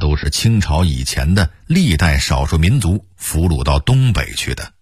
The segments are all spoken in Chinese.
都是清朝以前的历代少数民族俘虏到东北去的。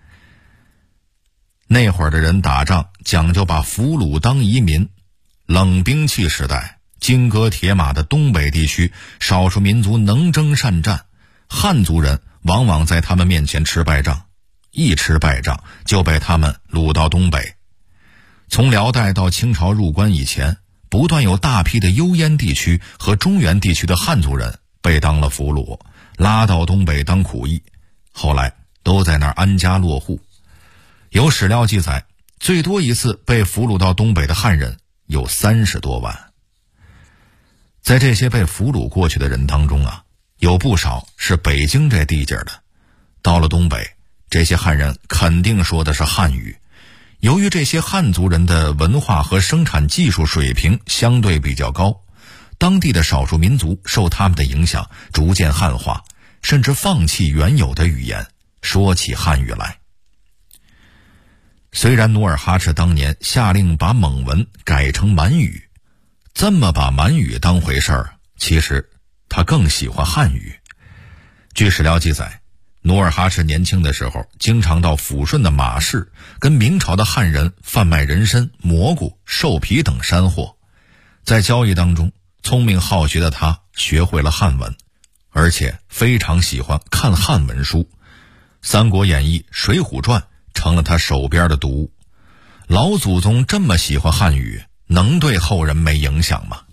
那会儿的人打仗讲究把俘虏当移民，冷兵器时代，金戈铁马的东北地区，少数民族能征善战，汉族人往往在他们面前吃败仗，一吃败仗就被他们掳到东北。从辽代到清朝入关以前，不断有大批的幽燕地区和中原地区的汉族人被当了俘虏，拉到东北当苦役，后来都在那儿安家落户。有史料记载，最多一次被俘虏到东北的汉人有30多万。在这些被俘虏过去的人当中啊，有不少是北京这地界的。到了东北，这些汉人肯定说的是汉语。由于这些汉族人的文化和生产技术水平相对比较高，当地的少数民族受他们的影响，逐渐汉化，甚至放弃原有的语言，说起汉语来。虽然努尔哈赤当年下令把蒙文改成满语，这么把满语当回事儿，其实他更喜欢汉语。据史料记载，努尔哈赤年轻的时候经常到抚顺的马市跟明朝的汉人贩卖人参、蘑菇、兽皮等山货。在交易当中，聪明好学的他学会了汉文，而且非常喜欢看汉文书。《三国演义》《水浒传》成了他手边的读物。老祖宗这么喜欢汉语，能对后人没影响吗？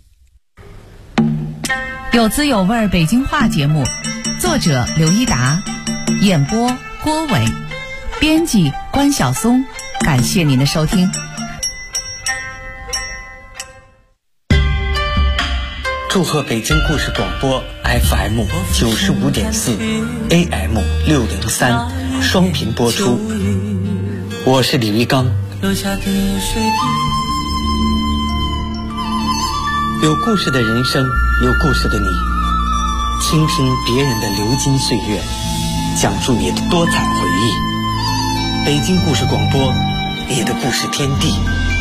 有滋有味北京话节目，作者刘一达，演播郭伟，编辑关晓松。感谢您的收听。 祝贺北京故事广播 FM 95.4 AM 603双频播出。我是李玉刚。有故事的人生，有故事的你，倾听别人的流金岁月，讲述你的多彩回忆。北京故事广播，你的故事天地。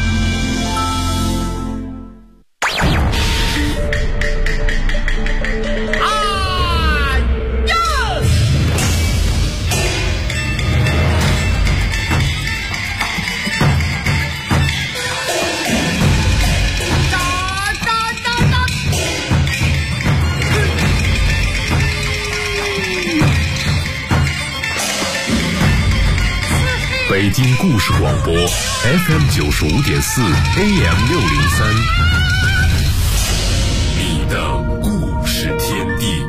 北京故事广播 FM 95.4 AM 603，你的故事天地。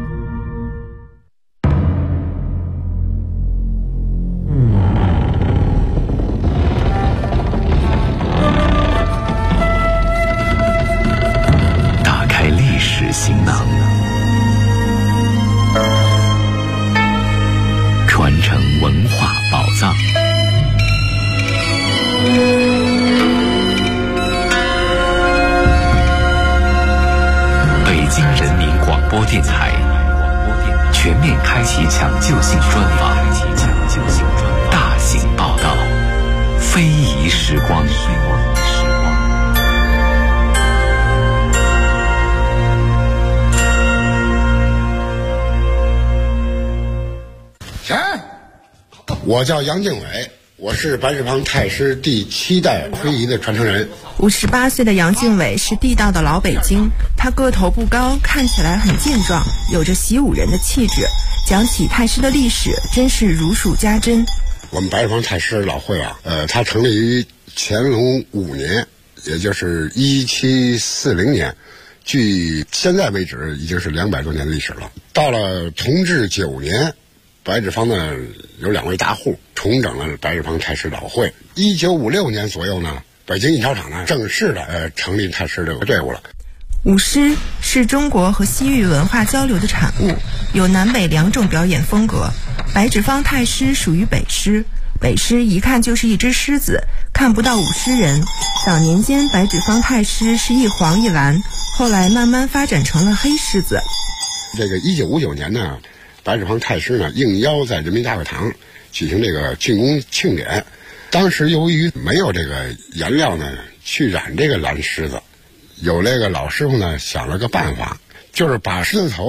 打开历史行囊，传承文化宝藏。北京人民广播电台全面开启抢救性专访，大型报道，非遗时光。 我叫杨敬伟，我是白纸坊太师第7代非遗的传承人。 58岁的杨敬伟是地道的老北京，他个头不高，看起来很健壮，有着习武人的气质。讲起太师的历史，真是如数家珍。 我们白纸坊太师老会啊，它成立于乾隆5年，也就是1740年，距现在为止已经是200多年的历史了。到了同治9年。白纸坊呢有2位大户重整了白纸坊太师老会。1956年左右呢，北京艺巧场呢正式的成立太师这个队伍了。 舞狮是中国和西域文化交流的产物，有南北2种表演风格。白纸坊太师属于北狮，北狮一看就是一只狮子，看不到舞狮人。早年间白纸坊太师是一黄一蓝，后来慢慢发展成了黑狮子。 这个1959年呢，白纸坊太师呢应邀在人民大会堂举行这个竣工庆典。当时由于没有这个颜料呢去染这个蓝狮子，有这个老师傅呢想了个办法，就是把狮子头呢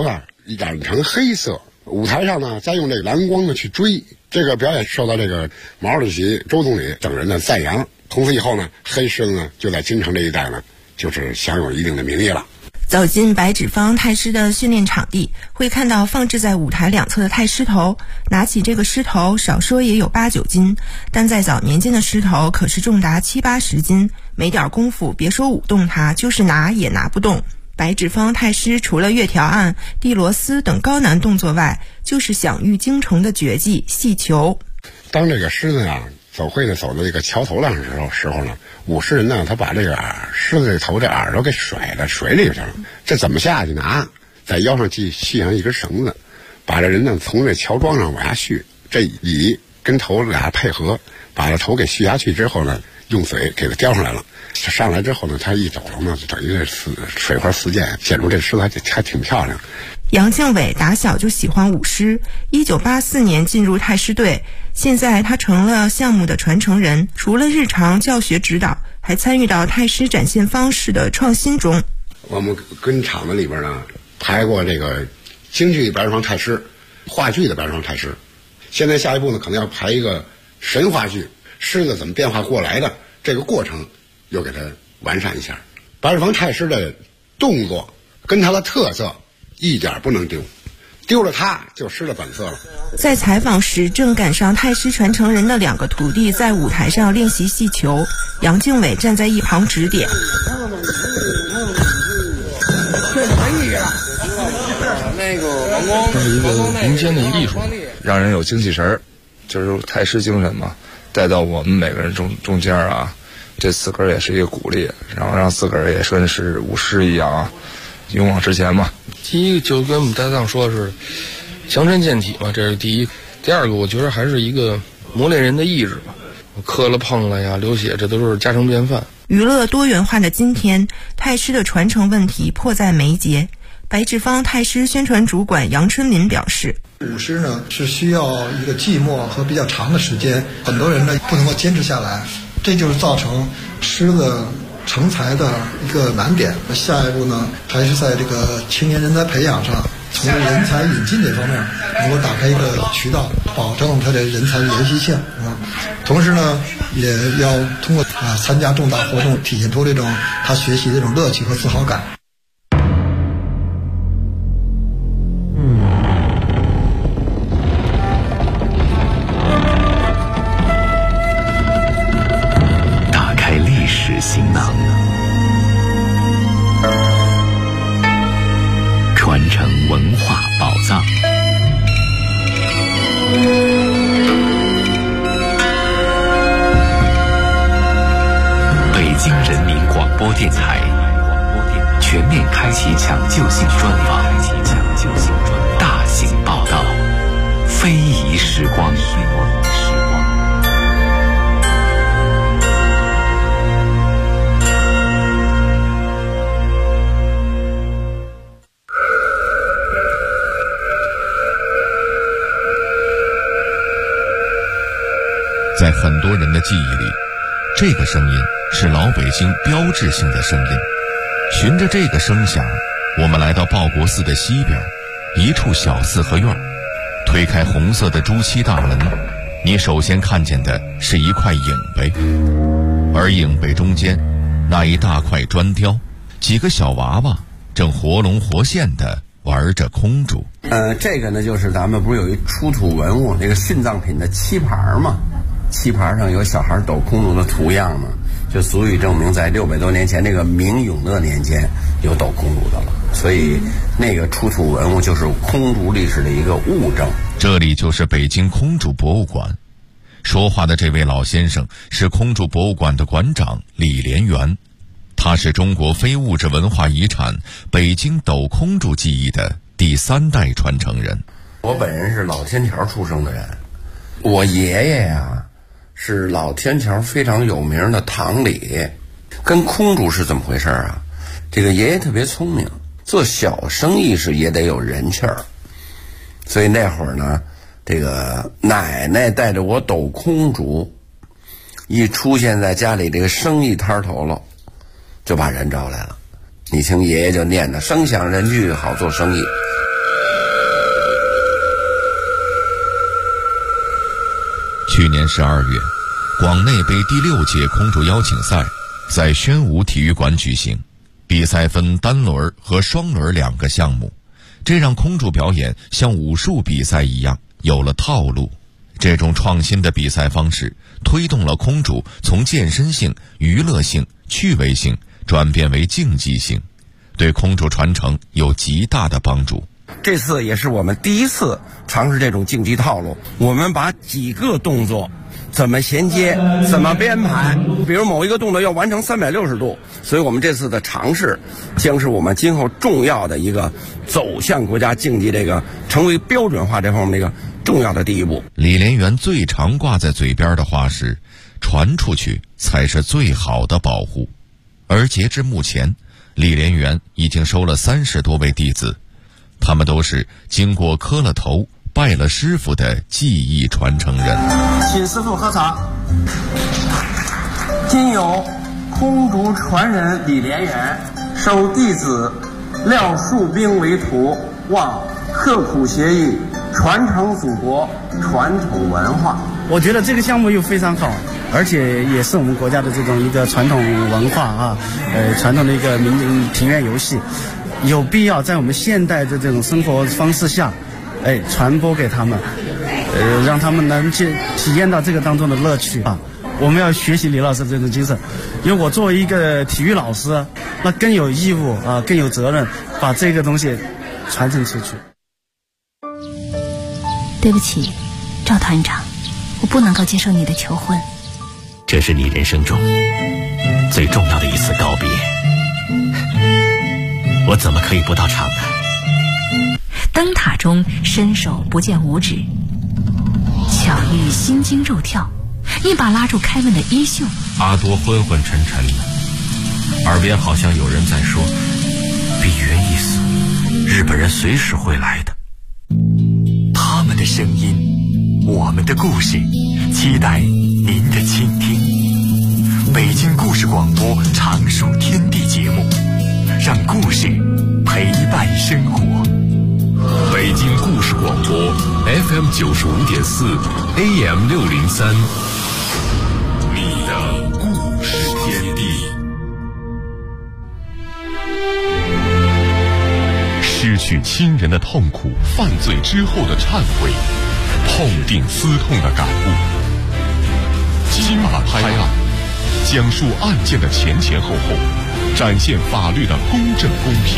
染成黑色。舞台上呢，再用这个蓝光呢去追，这个表演受到这个毛主席、周总理等人的赞扬。从此以后呢，黑狮子呢就在京城这一带呢，就是享有一定的名义了。 走进白纸坊太师的训练场地，会看到放置在舞台两侧的太师头。拿起这个狮头，少说也有8、9斤，但在早年间的狮头可是重达70、80斤，没点功夫，别说舞动它，就是拿也拿不动。白纸坊太师除了月条案、地螺丝等高难动作外，就是享誉京城的绝技戏球。 当这个狮子啊走会的走到这个桥头上的时候呢，舞狮人呢，他把这个狮子这头这耳朵给甩到水里去了。这怎么下去呢？在腰上系上一根绳子，把这人呢从这桥桩上往下续，这尾跟头俩配合，把这头给续下去之后呢，用嘴给它叼上来了。上来之后呢，他一走了呢，就等于这水花四溅，显出这狮子还挺漂亮。 杨靖伟打小就喜欢舞狮，1984年进入太师队，现在他成了项目的传承人。除了日常教学指导，还参与到太师展现方式的创新中。 我们跟厂子里边呢排过这个京剧白纸坊太师、话剧的白纸坊太师，现在下一步呢可能要排一个神话剧，狮子怎么变化过来的这个过程又给它完善一下。白纸坊太师的动作跟他的特色一点不能丢了它就失了本色了。 在采访时，正赶上太师传承人的2个徒弟在舞台上练习戏球，杨靖伟站在一旁指点。 这什么意义啊？那个王光是一个民间的艺术，让人有精气神儿，就是太师精神嘛，带到我们每个人中间啊。这自个儿也是一个鼓励，然后让自个儿也算是舞狮一样啊，勇往直前嘛。第一个就跟我们搭档说的是强身健体嘛，这是第一。第二个我觉得还是一个磨练人的意志吧，磕了碰了呀，流血，这都是家常便饭。 娱乐多元化的今天，太师的传承问题迫在眉睫。白纸坊太师宣传主管杨春林表示， 舞狮呢是需要一个寂寞和比较长的时间，很多人呢不能够坚持下来，这就是造成狮子成才的一个难点。下一步呢，还是在这个青年人才培养上，从人才引进这方面能够打开一个渠道，保证他的人才的延续性啊。同时呢，也要通过参加重大活动，体现出这种他学习的这种乐趣和自豪感。 行囊，传承文化宝藏。北京人民广播电台全面开启抢救性专访，大型报道，非遗时光。 在很多人的记忆里，这个声音是老北京标志性的声音。循着这个声响，我们来到报国寺的西边一处小四合院，推开红色的朱漆大门，你首先看见的是一块影碑，而影碑中间那一大块砖雕，几个小娃娃正活龙活现地玩着空竹。 这个呢就是咱们不是有一出土文物那个殉葬品的漆盘吗？漆盘上有小孩抖空竹的图样嘛，就足以证明在600多年前那个明永乐年间有抖空竹的了。所以那个出土文物就是空竹历史的一个物证。 这里就是北京空竹博物馆。说话的这位老先生是空竹博物馆的馆长李连元，他是中国非物质文化遗产北京抖空竹技艺的第3代传承人。 我本人是老天桥出生的人，我爷爷呀是老天桥非常有名的堂里。跟空竹是怎么回事啊？这个爷爷特别聪明，做小生意是也得有人气儿，所以那会儿呢，这个奶奶带着我抖空竹，一出现在家里这个生意摊头了，就把人招来了。你听爷爷就念的声响人聚，好做生意。 去年12月，广内杯第6届空竹邀请赛在宣武体育馆举行，比赛分单轮和双轮2个项目，这让空竹表演像武术比赛一样有了套路。这种创新的比赛方式推动了空竹从健身性、娱乐性、趣味性转变为竞技性，对空竹传承有极大的帮助。 这次也是我们第一次尝试这种竞技套路，我们把几个动作怎么衔接，怎么编排，比如某一个动作要完成360度，所以我们这次的尝试将是我们今后重要的一个走向国家竞技这个成为标准化这方面的一个重要的第一步。 李连元最常挂在嘴边的话是，传出去才是最好的保护。而截至目前，李连元已经收了30多位弟子，他们都是经过磕了头拜了师傅的技艺传承人。 请师傅喝茶。今有空竹传人李连元收弟子廖树兵为徒，望刻苦学艺，传承祖国传统文化。 我觉得这个项目又非常好，而且也是我们国家的这种一个传统文化啊，传统的一个庭院游戏，有必要在我们现代的这种生活方式下，传播给他们，让他们能去体验到这个当中的乐趣啊。我们要学习李老师这种精神，因为我作为一个体育老师，那更有义务啊，更有责任把这个东西传承出去。 对不起，赵团长，我不能够接受你的求婚。 这是你人生中最重要的一次告别，我怎么可以不到场呢？ 灯塔中伸手不见五指，巧遇心惊肉跳，一把拉住凯文的衣袖。 阿多昏昏沉沉的，耳边好像有人在说：“比云一死，日本人随时会来的。” 他们的声音，我们的故事，期待您的倾听。北京故事广播常数天地节目，让故事陪伴生活。 北京故事广播 FM 95.4 AM 603，你的故事天地。失去亲人的痛苦，犯罪之后的忏悔，痛定思痛的感悟。金马拍案，讲述案件的前前后后，展现法律的公正公平。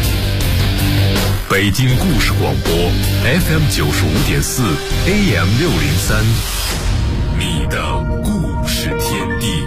北京故事广播 FM 95.4 AM 603，你的故事天地。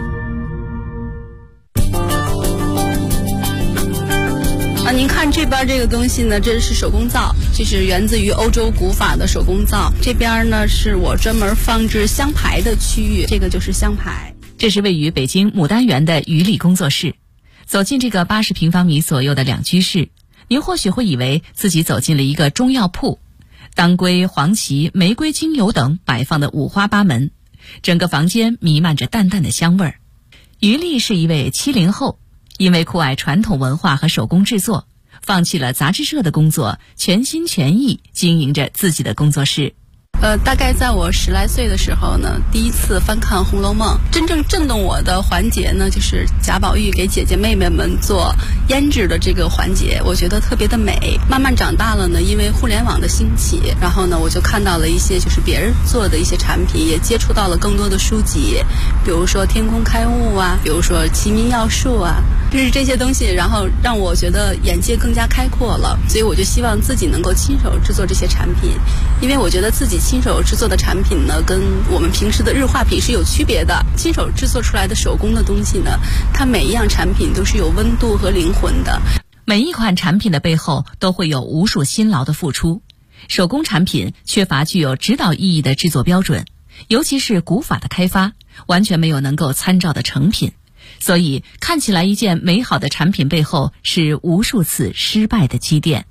您看这边这个东西呢，这是手工皂，就是源自于欧洲古法的手工皂。这边呢是我专门放置香牌的区域，这个就是香牌。 这是位于北京牡丹园的于丽工作室。走进这个80平方米左右的2居室，您或许会以为自己走进了一个中药铺，当归、黄芪、玫瑰精油等摆放的五花八门，整个房间弥漫着淡淡的香味儿。于丽是一位70后，因为酷爱传统文化和手工制作，放弃了杂志社的工作，全心全意经营着自己的工作室。 大概在我10来岁的时候呢，第一次翻看《红楼梦》，真正震动我的环节呢，就是贾宝玉给姐姐妹妹们做胭脂的这个环节，我觉得特别的美。慢慢长大了呢，因为互联网的兴起，然后呢，我就看到了一些就是别人做的一些产品，也接触到了更多的书籍，比如说《天工开物》啊，比如说《齐民要术》啊，就是这些东西，然后让我觉得眼界更加开阔了，所以我就希望自己能够亲手制作这些产品，因为我觉得自己亲手制作的产品呢，跟我们平时的日化品是有区别的。亲手制作出来的手工的东西呢，它每一样产品都是有温度和灵魂的。 每一款产品的背后都会有无数辛劳的付出。手工产品缺乏具有指导意义的制作标准，尤其是古法的开发，完全没有能够参照的成品。所以看起来一件美好的产品背后是无数次失败的积淀。 齐民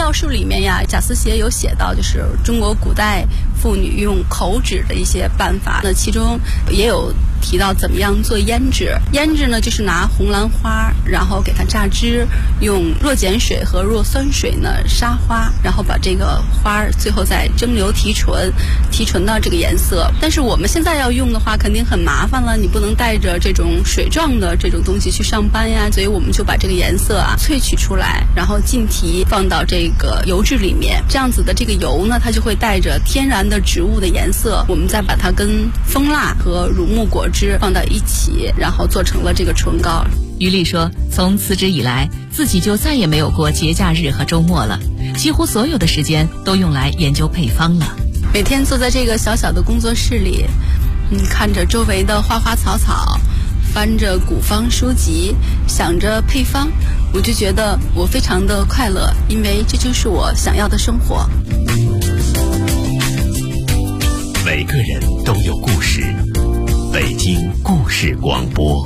要术里面呀，贾思勰有写到，就是中国古代妇女用口指的一些办法，那其中也有提到怎么样做胭脂。胭脂呢，就是拿红兰花，然后给它榨汁，用弱碱水和弱酸水呢杀花，然后把这个花最后再蒸馏提纯，提纯到这个颜色。但是我们现在要用的话，肯定很麻烦了，你不能带着这种水状的这种东西去上班呀，所以我们就把这个颜色萃取出来，然后浸提放到这个油脂里面，这样子的这个油呢，它就会带着天然的植物的颜色，我们再把它跟蜂蜡和乳木果汁放到一起，然后做成了这个唇膏。 于丽说，从辞职以来，自己就再也没有过节假日和周末了，几乎所有的时间都用来研究配方了。 每天坐在这个小小的工作室里，看着周围的花花草草，翻着古方书籍，想着配方，我就觉得我非常的快乐，因为这就是我想要的生活。 每个人都有故事，北京故事广播。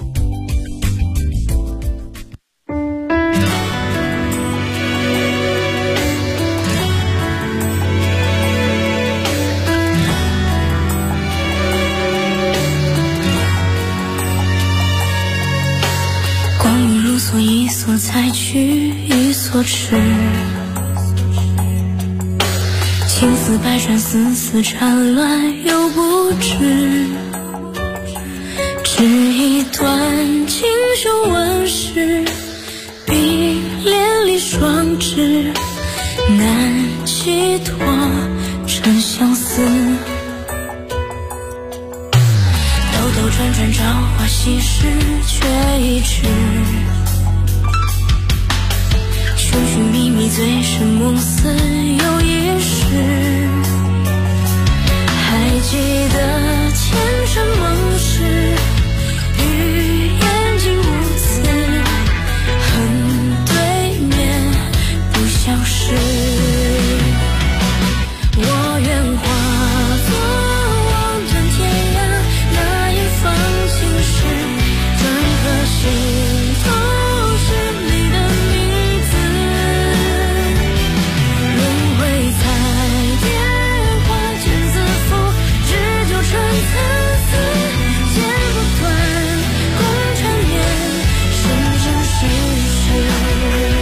一所采取一所吃，青丝百转丝丝缠乱又不知，只一段锦绣纹饰，冰帘里双指难寄托成相思，兜兜转转朝花夕拾却已迟，寻寻觅觅醉生梦死又一世，还记得前尘梦事，与眼睛无词，恨对面不相识，我愿化作望断天涯那一方青石，转颗心头是你的名字，轮回彩蝶花间自负，只就春参丝，剪不断共缠绵，生生世世。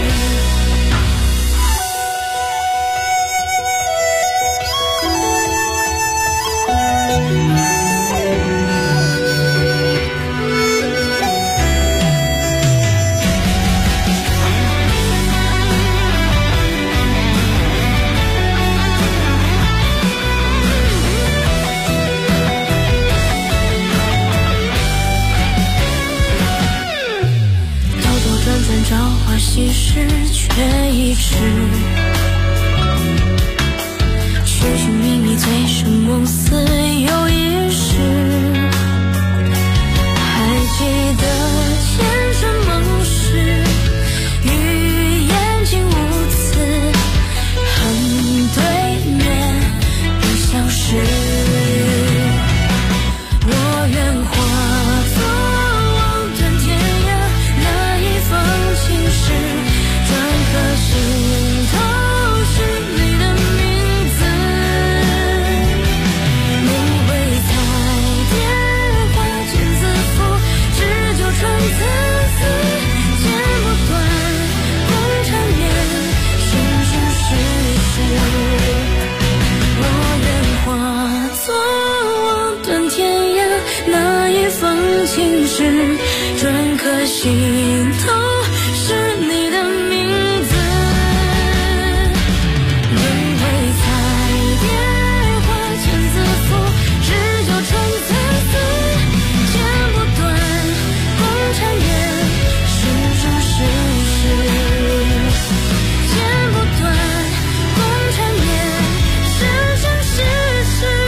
朝花夕拾却已迟，寻寻觅觅醉生梦死又一世，还记得前尘梦事，与眼睛无词，恨对面不相识，我愿化作望断天涯那一方青石，转颗心头是你的名字，轮回彩蝶花间自负，只就春参丝，剪不断共缠绵，生生世世，我愿化作望断天涯那一方青石，转颗心头是你的名字，轮回彩蝶花间自负，只就春参丝，剪不断共缠绵，生生世世，剪不断共缠绵，生生世世。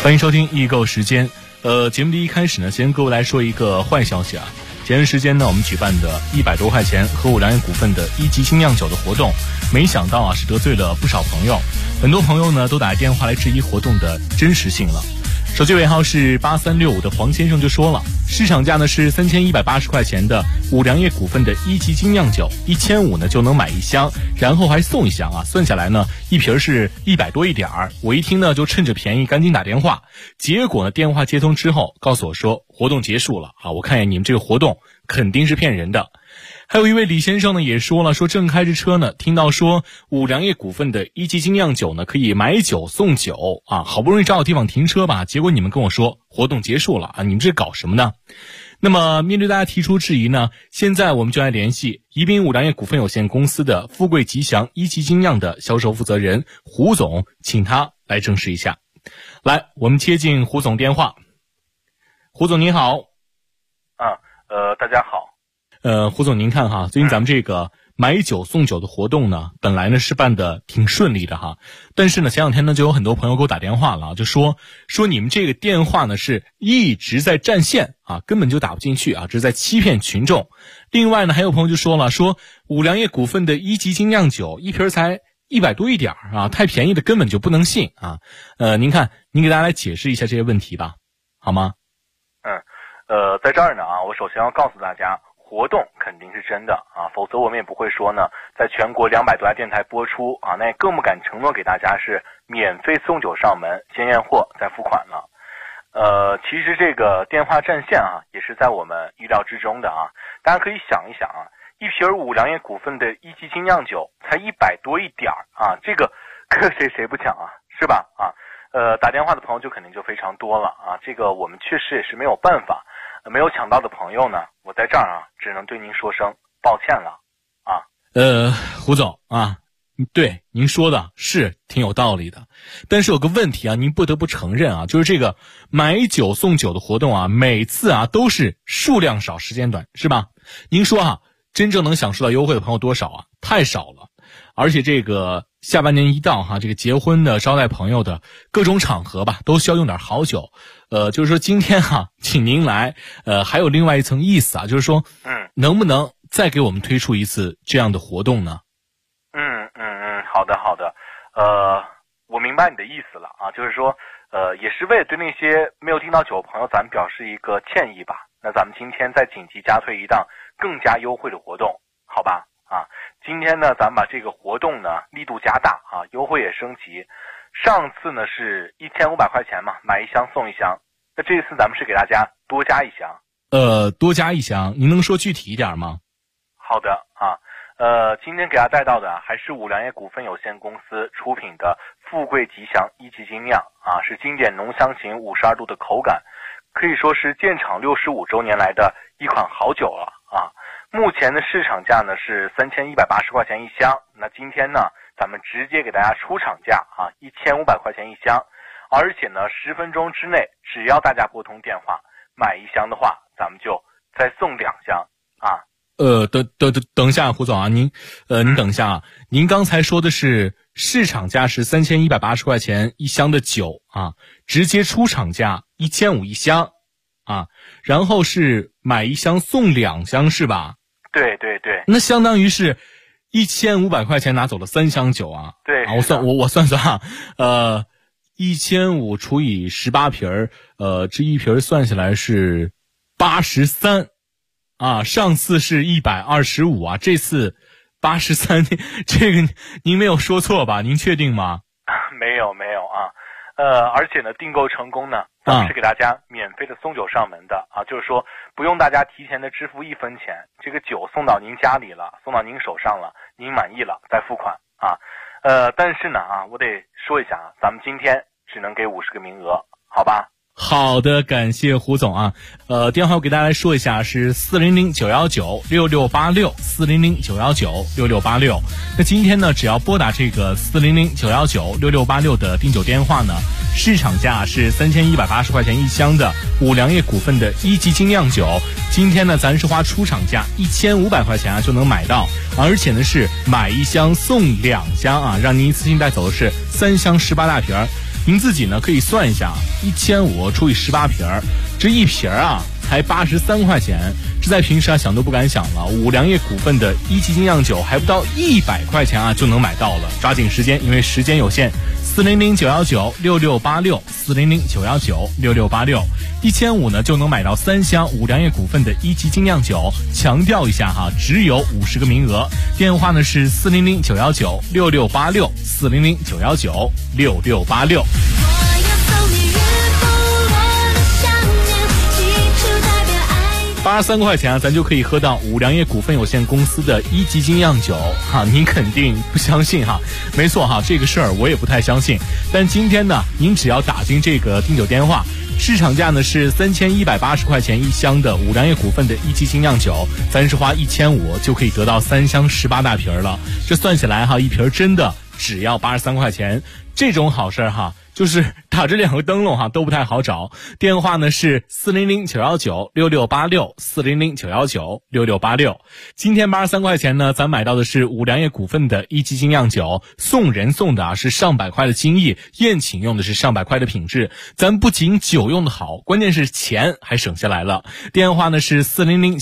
欢迎收听易购时间。节目的一开始呢，先跟各位来说一个坏消息啊。前段时间呢，我们举办的100多块钱和五粮液股份的1级精酿酒的活动，没想到啊是得罪了不少朋友，很多朋友呢都打电话来质疑活动的真实性了。手机尾号是8365的黄先生就说了，市场价呢是3180块钱的五粮液股份的1级精酿酒，1500呢就能买一箱，然后还送一箱啊，算下来呢一瓶是100多一点儿。我一听呢就趁着便宜赶紧打电话，结果呢电话接通之后告诉我说活动结束了啊，我看见你们这个活动肯定是骗人的。还有一位李先生呢也说了，说正开着车呢，听到说五粮液股份的1级精酿酒呢可以买酒送酒啊，好不容易找到地方停车吧，结果你们跟我说活动结束了啊，你们这搞什么呢？那么面对大家提出质疑呢，现在我们就来联系宜宾五粮液股份有限公司的富贵吉祥1级精酿的销售负责人胡总，请他来证实一下。来，我们接进胡总电话。胡总您好。 大家好。 胡总您看哈，最近咱们这个买酒送酒的活动呢，本来呢是办的挺顺利的哈，但是呢前两天呢就有很多朋友给我打电话了，就说你们这个电话呢是一直在占线啊，根本就打不进去啊，这是在欺骗群众。另外呢还有朋友就说了，说五粮液股份的1级精酿酒一瓶才100多一点啊，太便宜的根本就不能信啊。您看您给大家来解释一下这些问题吧，好吗？ 在这儿呢啊，我首先要告诉大家，活动肯定是真的啊，否则我们也不会说呢，在全国200多家电台播出啊，那也更不敢承诺给大家是免费送酒上门，先验货再付款了。其实这个电话占线啊，也是在我们预料之中的啊。大家可以想一想啊，一瓶五粮液股份的1级精酿酒才100多一点啊，这个搁谁不抢啊，是吧？啊，打电话的朋友就肯定就非常多了啊，这个我们确实也是没有办法。没有抢到的朋友呢，我在这儿啊，只能对您说声抱歉了啊。 胡总啊，对您说的是挺有道理的，但是有个问题啊，您不得不承认啊，就是这个买酒送酒的活动啊，每次啊都是数量少时间短，是吧？您说啊，真正能享受到优惠的朋友多少啊？太少了。而且这个下半年一到哈，这个结婚的、招待朋友的各种场合吧，都需要用点好酒。就是说今天哈，请您来，还有另外一层意思啊，就是说，能不能再给我们推出一次这样的活动呢？ 好的，我明白你的意思了啊，就是说，也是为了对那些没有订到酒的朋友，咱们表示一个歉意吧。那咱们今天再紧急加推一档更加优惠的活动，好吧？啊，今天呢，咱们把这个活动呢力度加大啊，优惠也升级。上次呢是1500块钱嘛，买一箱送一箱。那这次咱们是给大家多加一箱。 多加一箱，您能说具体一点吗？ 好的啊，今天给大家带到的还是五粮液股份有限公司出品的富贵吉祥1级精酿啊，是经典浓香型52度的口感，可以说是建厂65周年来的一款好酒了啊。目前的市场价呢是3180块钱一箱，那今天呢咱们直接给大家出厂价啊，1500块钱一箱，而且呢10分钟之内，只要大家拨通电话买一箱的话，咱们就再送2箱啊。 等一下，胡总啊，您等一下啊，您刚才说的是市场价是3180块钱一箱的酒啊，直接出厂价1500一箱啊，然后是买一箱送2箱是吧？ 对， 那相当于是1500块钱拿走了3箱酒啊。 对啊，我算啊，1500除以18瓶这一瓶算下来是83啊，上次是125啊，这次83，这个您没有说错吧？您确定吗？ 没有啊，而且呢，订购成功呢，咱们是给大家免费的送酒上门的啊，就是说不用大家提前的支付1分钱，这个酒送到您家里了，送到您手上了，您满意了再付款啊。但是呢啊，我得说一下啊，咱们今天只能给50个名额，好吧？ 好的，感谢胡总啊。电话我给大家来说一下，是400-919-6686 400-919-6686。那今天呢，只要拨打这个400-919-6686的订酒电话呢，市场价是3180块钱一箱的五粮液股份的1级精酿酒，今天呢咱是花出厂价1500块钱啊就能买到，而且呢是买一箱送2箱啊，让您一次性带走的是3箱18大瓶。 您自己呢可以算一下，1500除以18瓶，这一瓶啊才83块钱，这在平时啊想都不敢想了。五粮液股份的一级精酿酒还不到100块钱啊就能买到了，抓紧时间，因为时间有限。400-919-6686，400-919-6686，1500呢就能买到3箱五粮液股份的一级精酿酒。强调一下哈，只有50个名额。电话呢是400-919-6686，400-919-6686。83块钱啊，咱就可以喝到五粮液股份有限公司的一级精酿酒哈，您肯定不相信哈？没错哈，这个事儿我也不太相信。但今天呢，您只要打进这个订酒电话，市场价呢是3180块钱一箱的五粮液股份的一级精酿酒，咱是花1500就可以得到3箱18大瓶了。这算起来哈，一瓶真的只要83块钱，这种好事哈。就是打这2个灯笼哈都不太好找，电话呢是400-919-6686，400-919-6686。今天83块钱呢，咱买到的是五粮液股份的一级精酿酒，送人送的啊是上百块的精益，宴请用的是上百块的品质。咱不仅酒用的好，关键是钱还省下来了。电话呢是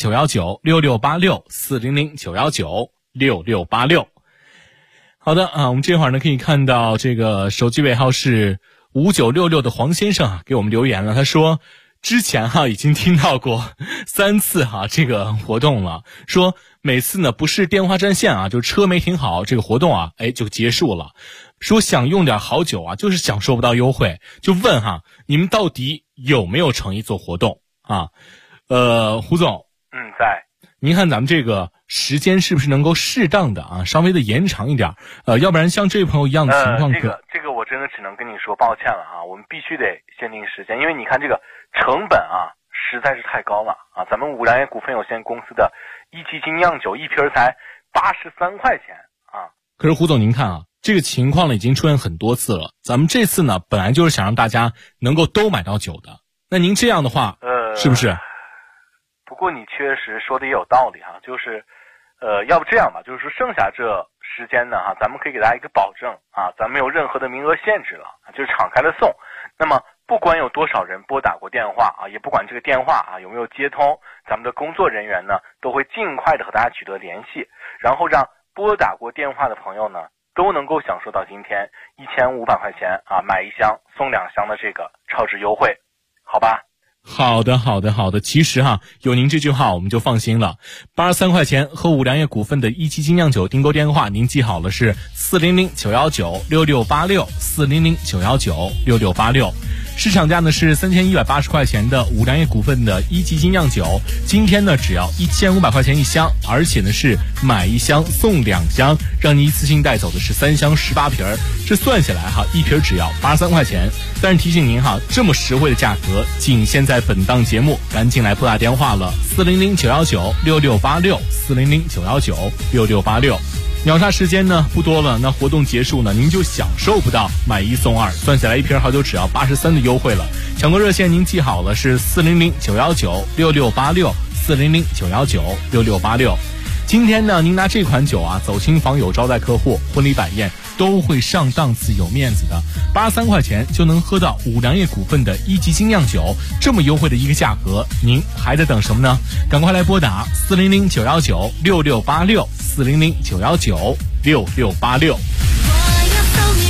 400-919-6686，400-919-6686。好的啊，我们这会儿呢可以看到这个手机尾号是5966的黄先生啊给我们留言了，他说之前已经听到过3次这个活动了，说每次呢不是电话占线啊，就车没停好，这个活动就结束了。说想用点好酒就是享受不到优惠，就问你们到底有没有诚意做活动啊？胡总， 在。 您看咱们这个时间是不是能够适当的稍微的延长一点？要不然像这位朋友一样的情况这个我真的只能跟你说抱歉了我们必须得限定时间，因为你看这个成本实在是太高了咱们五粮液股份有限公司的一级精酿酒一瓶才83块钱可是胡总您看这个情况呢已经出现很多次了，咱们这次呢本来就是想让大家能够都买到酒的，那您这样的话是不是？ 不过你确实说的也有道理就是要不这样吧，就是说剩下这时间呢咱们可以给大家一个保证咱没有任何的名额限制了，就是敞开的送。那么不管有多少人拨打过电话也不管这个电话有没有接通，咱们的工作人员呢都会尽快的和大家取得联系，然后让拨打过电话的朋友呢都能够享受到今天1500块钱买1箱送2箱的这个超值优惠，好吧？ 好的，其实有您这句话我们就放心了。83块钱和五粮液股份的一级精酿酒订购电话您记好了，是400-919-6686，400-919-6686。市场价呢是3180块钱的五粮液股份的一级精酿酒，今天呢只要1500块钱一箱，而且呢是买1箱送2箱，让你一次性带走的是3箱18瓶，这算下来一瓶只要83块钱。但是提醒您这么实惠的价格仅限在本档节目，赶紧来拨打电话了，400-919-6686，400-919-6686。秒杀时间呢不多了，那活动结束呢您就享受不到买1送2，算下来一瓶好酒只要83的优惠了。抢购热线您记好了，是400-919-6686，400-919-6686。今天呢您拿这款酒走亲访友招待客户婚礼摆宴都会上档次有面子的，83块钱就能喝到五粮液股份的一级精酿酒，这么优惠的一个价格，您还在等什么呢？赶快来拨打400-919-6686，400-919-6686。